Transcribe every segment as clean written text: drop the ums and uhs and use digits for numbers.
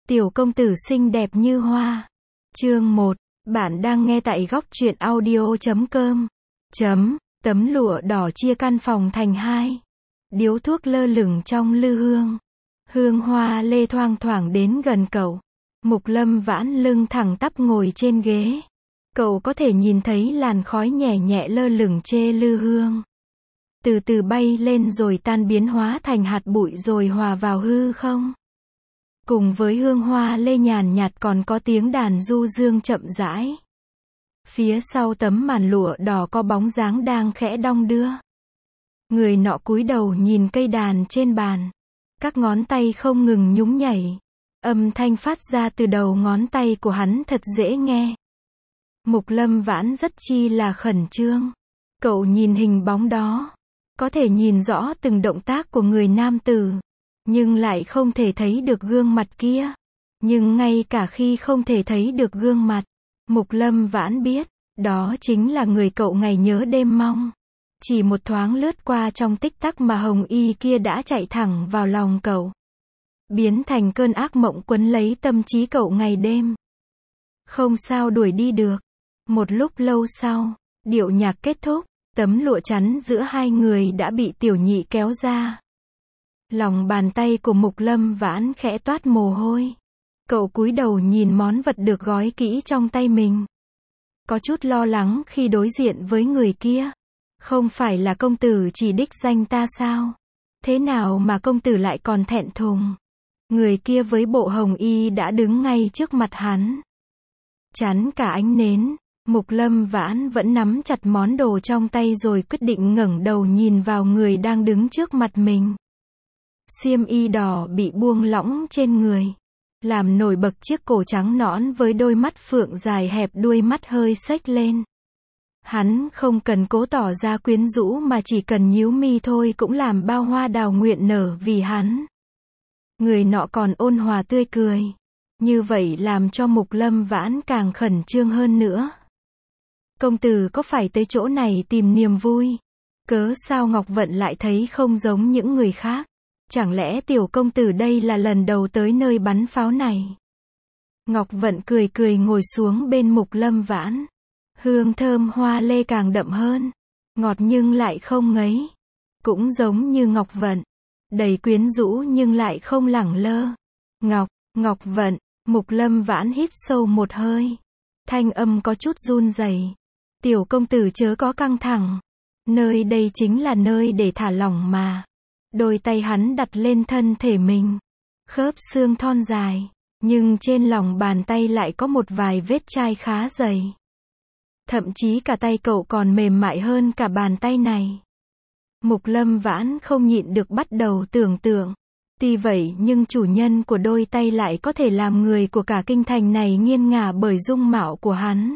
Tiểu công tử xinh đẹp như hoa. Chương 1. Bạn đang nghe tại góc truyện audio.com. Tấm lụa đỏ chia căn phòng thành hai. Điếu thuốc lơ lửng trong lư hương. Hương hoa lê thoang thoảng đến gần cậu. Mục Lâm Vãn lưng thẳng tắp ngồi trên ghế. Cậu có thể nhìn thấy làn khói nhẹ nhẹ lơ lửng trên lư hương. Từ từ bay lên rồi tan biến hóa thành hạt bụi rồi hòa vào hư không. Cùng với hương hoa lê nhàn nhạt còn có tiếng đàn du dương chậm rãi. Phía sau tấm màn lụa đỏ có bóng dáng đang khẽ đong đưa. Người nọ cúi đầu nhìn cây đàn trên bàn. Các ngón tay không ngừng nhúng nhảy. Âm thanh phát ra từ đầu ngón tay của hắn thật dễ nghe. Mục Lâm Vãn rất chi là khẩn trương. Cậu nhìn hình bóng đó. Có thể nhìn rõ từng động tác của người nam tử. Nhưng lại không thể thấy được gương mặt kia. Nhưng ngay cả khi không thể thấy được gương mặt, Mục Lâm Vãn biết, đó chính là người cậu ngày nhớ đêm mong. Chỉ một thoáng lướt qua trong tích tắc mà hồng y kia đã chạy thẳng vào lòng cậu. Biến thành cơn ác mộng quấn lấy tâm trí cậu ngày đêm. Không sao đuổi đi được. Một lúc lâu sau, điệu nhạc kết thúc, tấm lụa chắn giữa hai người đã bị tiểu nhị kéo ra. Lòng bàn tay của Mục Lâm Vãn khẽ toát mồ hôi. Cậu cúi đầu nhìn món vật được gói kỹ trong tay mình. Có chút lo lắng khi đối diện với người kia. Không phải là công tử chỉ đích danh ta sao? Thế nào mà công tử lại còn thẹn thùng? Người kia với bộ hồng y đã đứng ngay trước mặt hắn. Chắn cả ánh nến, Mục Lâm Vãn vẫn nắm chặt món đồ trong tay rồi quyết định ngẩng đầu nhìn vào người đang đứng trước mặt mình. Xiêm y đỏ bị buông lỏng trên người, làm nổi bật chiếc cổ trắng nõn với đôi mắt phượng dài hẹp, đuôi mắt hơi xếch lên. Hắn không cần cố tỏ ra quyến rũ mà chỉ cần nhíu mi thôi cũng làm bao hoa đào nguyện nở vì hắn. Người nọ còn ôn hòa tươi cười. Như vậy làm cho Mục Lâm Vãn càng khẩn trương hơn nữa. Công tử có phải tới chỗ này tìm niềm vui? Cớ sao Ngọc Vận lại thấy không giống những người khác? Chẳng lẽ tiểu công tử đây là lần đầu tới nơi bắn pháo này? Ngọc Vận cười cười ngồi xuống bên Mục Lâm Vãn. Hương thơm hoa lê càng đậm hơn. Ngọt nhưng lại không ngấy. Cũng giống như Ngọc Vận. Đầy quyến rũ nhưng lại không lẳng lơ. Ngọc Vận. Mục Lâm Vãn hít sâu một hơi. Thanh âm có chút run rẩy. Tiểu công tử chớ có căng thẳng. Nơi đây chính là nơi để thả lỏng mà. Đôi tay hắn đặt lên thân thể mình. Khớp xương thon dài. Nhưng trên lòng bàn tay lại có một vài vết chai khá dày. Thậm chí cả tay cậu còn mềm mại hơn cả bàn tay này. Mục Lâm Vãn không nhịn được bắt đầu tưởng tượng. Tuy vậy nhưng chủ nhân của đôi tay lại có thể làm người của cả kinh thành này nghiêng ngả bởi dung mạo của hắn.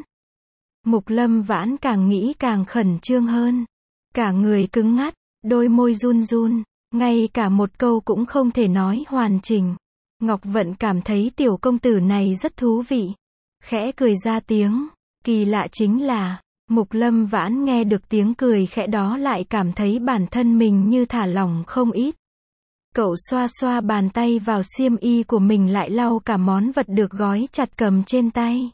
Mục Lâm Vãn càng nghĩ càng khẩn trương hơn. Cả người cứng ngắt, đôi môi run run, ngay cả một câu cũng không thể nói hoàn chỉnh. Ngọc Vận cảm thấy tiểu công tử này rất thú vị. Khẽ cười ra tiếng. Kỳ lạ chính là, Mục Lâm Vãn nghe được tiếng cười khẽ đó lại cảm thấy bản thân mình như thả lỏng không ít. Cậu xoa xoa bàn tay vào xiêm y của mình lại lau cả món vật được gói chặt cầm trên tay.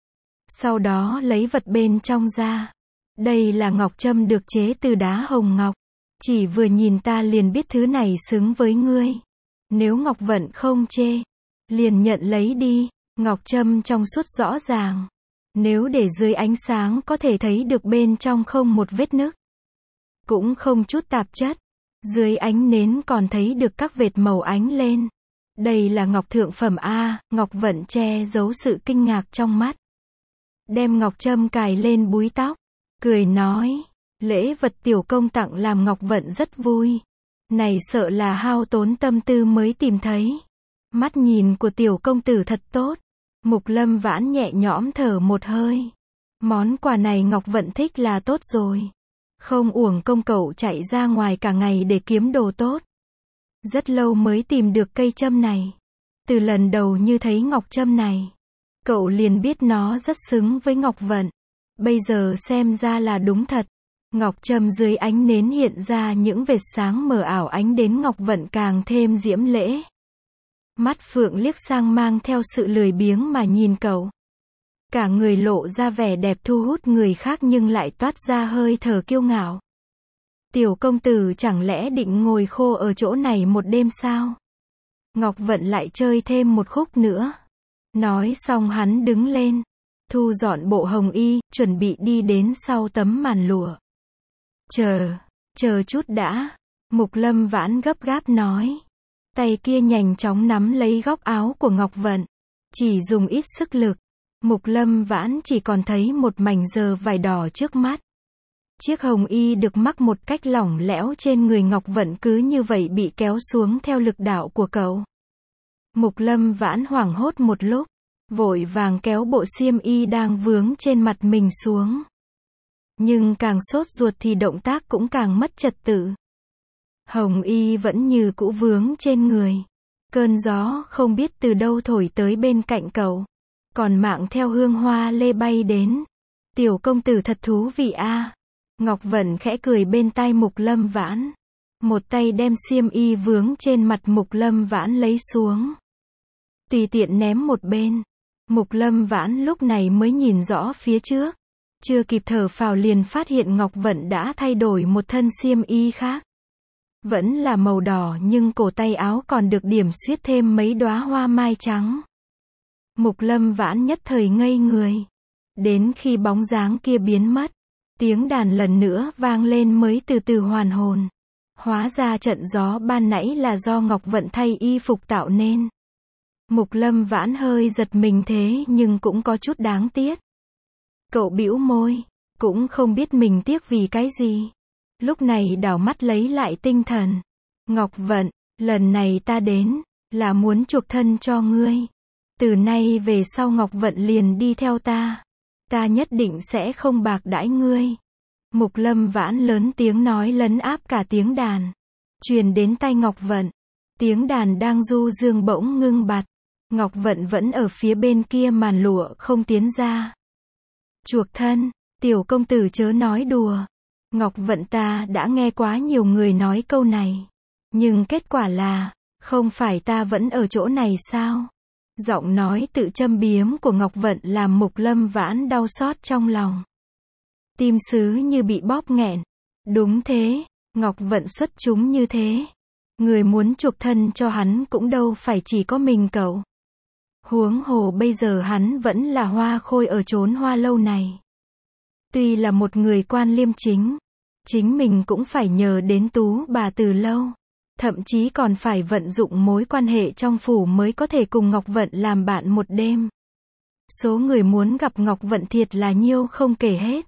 Sau đó lấy vật bên trong ra. Đây là ngọc trâm được chế từ đá hồng ngọc. Chỉ vừa nhìn ta liền biết thứ này xứng với ngươi. Nếu Ngọc Vận không chê, liền nhận lấy đi. Ngọc trâm trong suốt rõ ràng. Nếu để dưới ánh sáng có thể thấy được bên trong không một vết nứt. Cũng không chút tạp chất. Dưới ánh nến còn thấy được các vệt màu ánh lên. Đây là ngọc thượng phẩm A. Ngọc Vận che giấu sự kinh ngạc trong mắt. Đem ngọc trâm cài lên búi tóc. Cười nói. Lễ vật tiểu công tặng làm Ngọc Vận rất vui. Này sợ là hao tốn tâm tư mới tìm thấy. Mắt nhìn của tiểu công tử thật tốt. Mục Lâm Vãn nhẹ nhõm thở một hơi. Món quà này Ngọc Vận thích là tốt rồi. Không uổng công cậu chạy ra ngoài cả ngày để kiếm đồ tốt. Rất lâu mới tìm được cây trâm này. Từ lần đầu như thấy ngọc trâm này, cậu liền biết nó rất xứng với Ngọc Vận. Bây giờ xem ra là đúng thật. Ngọc trâm dưới ánh nến hiện ra những vệt sáng mờ ảo, ánh đến Ngọc Vận càng thêm diễm lễ. Mắt phượng liếc sang mang theo sự lười biếng mà nhìn cậu. Cả người lộ ra vẻ đẹp thu hút người khác nhưng lại toát ra hơi thở kiêu ngạo. Tiểu công tử chẳng lẽ định ngồi khô ở chỗ này một đêm sao? Ngọc Vận lại chơi thêm một khúc nữa. Nói xong hắn đứng lên, thu dọn bộ hồng y, chuẩn bị đi đến sau tấm màn lụa. Chờ chút đã. Mục Lâm Vãn gấp gáp nói. Tay kia nhanh chóng nắm lấy góc áo của Ngọc Vận. Chỉ dùng ít sức lực. Mục Lâm Vãn chỉ còn thấy một mảnh giờ vải đỏ trước mắt. Chiếc hồng y được mắc một cách lỏng lẻo trên người Ngọc Vận cứ như vậy bị kéo xuống theo lực đạo của cậu. Mục Lâm Vãn hoảng hốt một lúc, vội vàng kéo bộ xiêm y đang vướng trên mặt mình xuống. Nhưng càng sốt ruột thì động tác cũng càng mất trật tự. Hồng y vẫn như cũ vướng trên người. Cơn gió không biết từ đâu thổi tới bên cạnh cậu, còn mạng theo hương hoa lê bay đến. Tiểu công tử thật thú vị a. Ngọc Vận khẽ cười bên tai Mục Lâm Vãn. Một tay đem xiêm y vướng trên mặt Mục Lâm Vãn lấy xuống. Tùy tiện ném một bên. Mục Lâm Vãn lúc này mới nhìn rõ phía trước. Chưa kịp thở phào liền phát hiện Ngọc Vận đã thay đổi một thân xiêm y khác. Vẫn là màu đỏ nhưng cổ tay áo còn được điểm xuyết thêm mấy đóa hoa mai trắng. Mục Lâm Vãn nhất thời ngây người. Đến khi bóng dáng kia biến mất, tiếng đàn lần nữa vang lên mới từ từ hoàn hồn. Hóa ra trận gió ban nãy là do Ngọc Vận thay y phục tạo nên. Mục Lâm Vãn hơi giật mình thế nhưng cũng có chút đáng tiếc. Cậu bĩu môi, cũng không biết mình tiếc vì cái gì. Lúc này đảo mắt lấy lại tinh thần. Ngọc Vận, lần này ta đến, là muốn chuộc thân cho ngươi. Từ nay về sau Ngọc Vận liền đi theo ta. Ta nhất định sẽ không bạc đãi ngươi. Mục Lâm Vãn lớn tiếng nói lấn áp cả tiếng đàn. Truyền đến tai Ngọc Vận. Tiếng đàn đang du dương bỗng ngưng bặt. Ngọc Vận vẫn ở phía bên kia màn lụa không tiến ra. Chuộc thân, tiểu công tử chớ nói đùa. Ngọc Vận ta đã nghe quá nhiều người nói câu này. Nhưng kết quả là, không phải ta vẫn ở chỗ này sao? Giọng nói tự châm biếm của Ngọc Vận làm Mục Lâm Vãn đau xót trong lòng. Tim sứ như bị bóp nghẹn. Đúng thế, Ngọc Vận xuất chúng như thế. Người muốn chuộc thân cho hắn cũng đâu phải chỉ có mình cậu. Huống hồ bây giờ hắn vẫn là hoa khôi ở chốn hoa lâu này. Tuy là một người quan liêm chính, chính mình cũng phải nhờ đến tú bà từ lâu. Thậm chí còn phải vận dụng mối quan hệ trong phủ mới có thể cùng Ngọc Vận làm bạn một đêm. Số người muốn gặp Ngọc Vận thiệt là nhiêu không kể hết.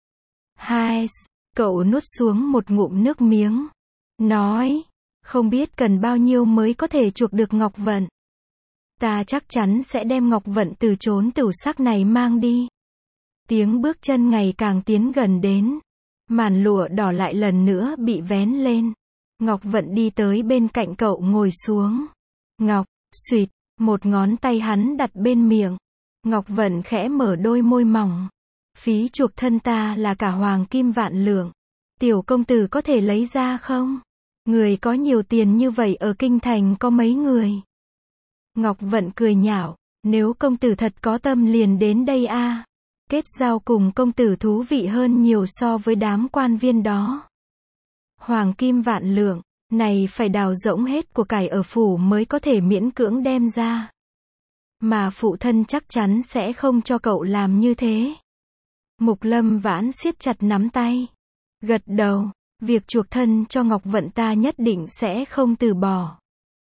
Hai, cậu nuốt xuống một ngụm nước miếng. Nói, không biết cần bao nhiêu mới có thể chuộc được Ngọc Vận. Ta chắc chắn sẽ đem Ngọc Vận từ chốn tửu sắc này mang đi. Tiếng bước chân ngày càng tiến gần đến. Màn lụa đỏ lại lần nữa bị vén lên. Ngọc Vận đi tới bên cạnh cậu ngồi xuống. Ngọc, xuyệt, một ngón tay hắn đặt bên miệng. Ngọc Vận khẽ mở đôi môi mỏng. Phí chuộc thân ta là cả hoàng kim vạn lượng. Tiểu công tử có thể lấy ra không? Người có nhiều tiền như vậy ở kinh thành có mấy người? Ngọc Vận cười nhạo. Nếu công tử thật có tâm liền đến đây a. Kết giao cùng công tử thú vị hơn nhiều so với đám quan viên đó. Hoàng kim vạn lượng, này phải đào rỗng hết của cải ở phủ mới có thể miễn cưỡng đem ra. Mà phụ thân chắc chắn sẽ không cho cậu làm như thế. Mục Lâm Vãn siết chặt nắm tay. Gật đầu, việc chuộc thân cho Ngọc Vận ta nhất định sẽ không từ bỏ.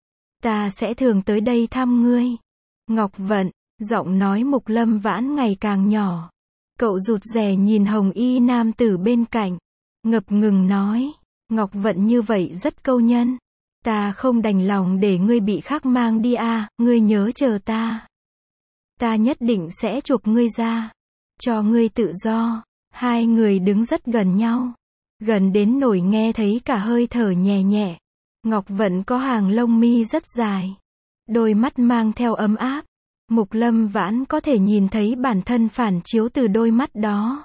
Ta sẽ thường tới đây thăm ngươi. Ngọc Vận, giọng nói Mục Lâm Vãn ngày càng nhỏ. Cậu rụt rè nhìn hồng y nam tử bên cạnh. Ngập ngừng nói. Ngọc Vận như vậy rất câu nhân. Ta không đành lòng để ngươi bị khác mang đi a, ngươi nhớ chờ ta. Ta nhất định sẽ chuộc ngươi ra. Cho ngươi tự do. Hai người đứng rất gần nhau. Gần đến nỗi nghe thấy cả hơi thở nhẹ nhẹ. Ngọc Vận có hàng lông mi rất dài. Đôi mắt mang theo ấm áp. Mục Lâm Vãn có thể nhìn thấy bản thân phản chiếu từ đôi mắt đó.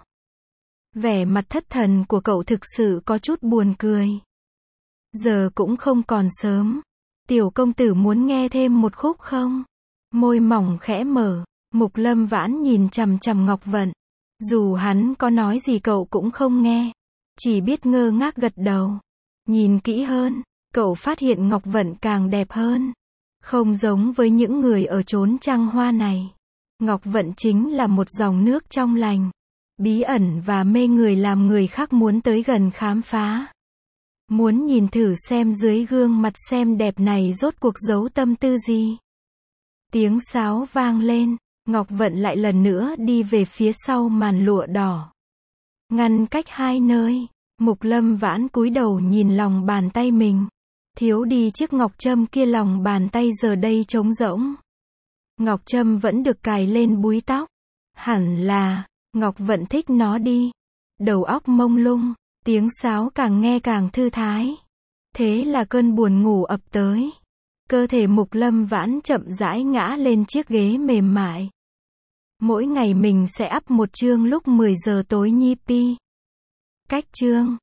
Vẻ mặt thất thần của cậu thực sự có chút buồn cười. Giờ cũng không còn sớm. Tiểu công tử muốn nghe thêm một khúc không? Môi mỏng khẽ mở, Mục Lâm Vãn nhìn chằm chằm Ngọc Vận. Dù hắn có nói gì cậu cũng không nghe, chỉ biết ngơ ngác gật đầu. Nhìn kỹ hơn, cậu phát hiện Ngọc Vận càng đẹp hơn. Không giống với những người ở chốn trăng hoa này. Ngọc Vận chính là một dòng nước trong lành, bí ẩn và mê người làm người khác muốn tới gần khám phá. Muốn nhìn thử xem dưới gương mặt xem đẹp này rốt cuộc giấu tâm tư gì. Tiếng sáo vang lên, Ngọc Vận lại lần nữa đi về phía sau màn lụa đỏ. Ngăn cách hai nơi, Mục Lâm Vãn cúi đầu nhìn lòng bàn tay mình. Thiếu đi chiếc ngọc trâm kia, lòng bàn tay giờ đây trống rỗng. Ngọc trâm vẫn được cài lên búi tóc. Hẳn là, Ngọc Vận thích nó đi. Đầu óc mông lung, tiếng sáo càng nghe càng thư thái. Thế là cơn buồn ngủ ập tới. Cơ thể Mục Lâm Vãn chậm rãi ngã lên chiếc ghế mềm mại. Mỗi ngày mình sẽ up một chương lúc 10 giờ tối nhi pi. Cách chương